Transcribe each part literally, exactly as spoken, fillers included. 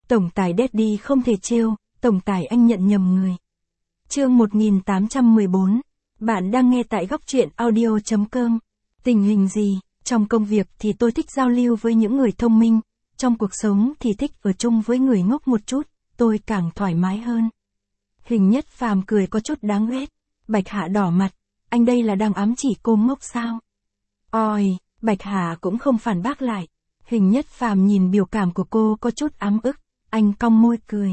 Tổng tài Daddy không thể trêu, tổng tài anh nhận nhầm người. Chương một nghìn tám trăm mười bốn. Bạn đang nghe tại góc truyện audio chấm com. Tình hình gì? Trong công việc thì tôi thích giao lưu với những người thông minh, trong cuộc sống thì thích ở chung với người ngốc một chút, tôi càng thoải mái hơn. Hình Nhất Phàm cười có chút đáng ghét. Bạch Hạ đỏ mặt, anh đây là đang ám chỉ cô ngốc sao? Ôi, Bạch Hạ cũng không phản bác lại. Hình Nhất Phàm nhìn biểu cảm của cô có chút ám ức, anh cong môi cười.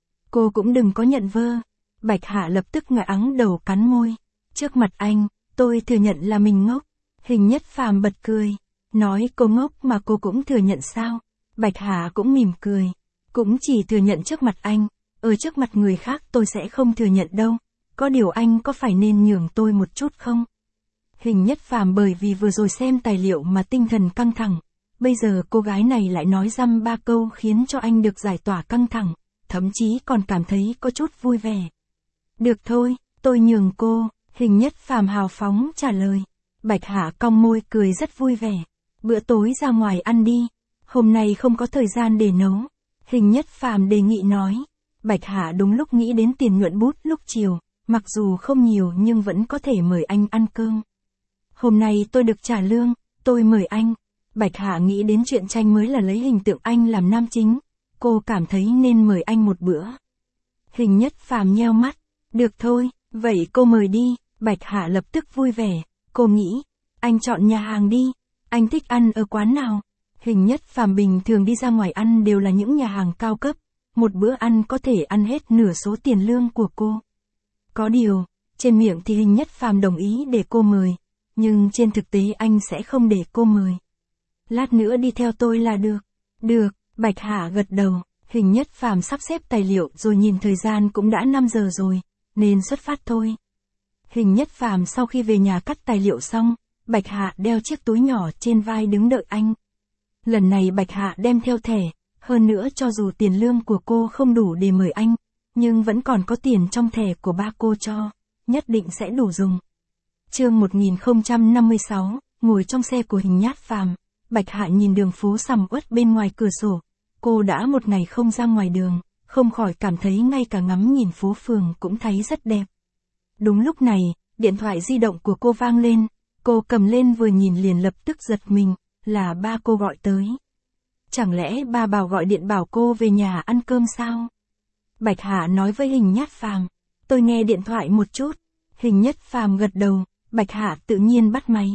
Cô cũng đừng có nhận vơ. Bạch Hạ lập tức ngã ắng đầu cắn môi. Trước mặt anh, tôi thừa nhận là mình ngốc. Hình Nhất Phàm bật cười, nói cô ngốc mà cô cũng thừa nhận sao? Bạch Hạ cũng mỉm cười, cũng chỉ thừa nhận trước mặt anh, ở trước mặt người khác tôi sẽ không thừa nhận đâu. Có điều anh có phải nên nhường tôi một chút không? Hình Nhất Phàm bởi vì vừa rồi xem tài liệu mà tinh thần căng thẳng, bây giờ cô gái này lại nói dăm ba câu khiến cho anh được giải tỏa căng thẳng, thậm chí còn cảm thấy có chút vui vẻ. Được thôi, tôi nhường cô, Hình Nhất Phàm hào phóng trả lời. Bạch Hạ cong môi cười rất vui vẻ. Bữa tối ra ngoài ăn đi, hôm nay không có thời gian để nấu. Hình Nhất Phàm đề nghị nói. Bạch Hạ đúng lúc nghĩ đến tiền nhuận bút lúc chiều, mặc dù không nhiều nhưng vẫn có thể mời anh ăn cơm. Hôm nay tôi được trả lương, tôi mời anh. Bạch Hạ nghĩ đến chuyện tranh mới là lấy hình tượng anh làm nam chính, cô cảm thấy nên mời anh một bữa. Hình Nhất Phàm nheo mắt, được thôi, vậy cô mời đi. Bạch Hạ lập tức vui vẻ, cô nghĩ, anh chọn nhà hàng đi, anh thích ăn ở quán nào? Hình Nhất Phàm bình thường đi ra ngoài ăn đều là những nhà hàng cao cấp, một bữa ăn có thể ăn hết nửa số tiền lương của cô. Có điều, trên miệng thì Hình Nhất Phàm đồng ý để cô mời, nhưng trên thực tế anh sẽ không để cô mời. Lát nữa đi theo tôi là được. Được, Bạch Hạ gật đầu. Hình Nhất Phàm sắp xếp tài liệu rồi nhìn thời gian cũng đã năm giờ rồi, nên xuất phát thôi. Hình Nhất Phàm sau khi về nhà cắt tài liệu xong, Bạch Hạ đeo chiếc túi nhỏ trên vai đứng đợi anh. Lần này Bạch Hạ đem theo thẻ, hơn nữa cho dù tiền lương của cô không đủ để mời anh, nhưng vẫn còn có tiền trong thẻ của ba cô cho, nhất định sẽ đủ dùng. Chương một nghìn không trăm năm mươi sáu, ngồi trong xe của Hình Nhất Phàm, Bạch Hạ nhìn đường phố sầm uất bên ngoài cửa sổ. Cô đã một ngày không ra ngoài đường, không khỏi cảm thấy ngay cả ngắm nhìn phố phường cũng thấy rất đẹp. Đúng lúc này, điện thoại di động của cô vang lên, cô cầm lên vừa nhìn liền lập tức giật mình, là ba cô gọi tới. Chẳng lẽ ba bảo gọi điện bảo cô về nhà ăn cơm sao? Bạch Hạ nói với Hình Nhất Phàm, tôi nghe điện thoại một chút. Hình Nhất Phàm gật đầu, Bạch Hạ tự nhiên bắt máy.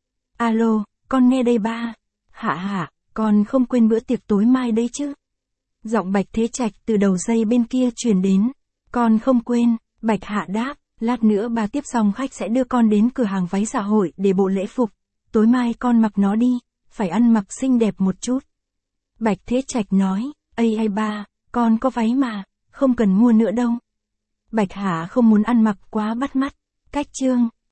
Alo, con nghe đây ba. Hạ Hạ, con không quên bữa tiệc tối mai đấy chứ? Giọng Bạch Thế Trạch từ đầu dây bên kia truyền đến. Con không quên, Bạch Hạ đáp, lát nữa ba tiếp xong khách sẽ đưa con đến cửa hàng váy dạ hội để bộ lễ phục. Tối mai con mặc nó đi, phải ăn mặc xinh đẹp một chút. Bạch Thế Trạch nói, ây hay ba, con có váy mà, không cần mua nữa đâu. Bạch Hạ không muốn ăn mặc quá bắt mắt, cách chương.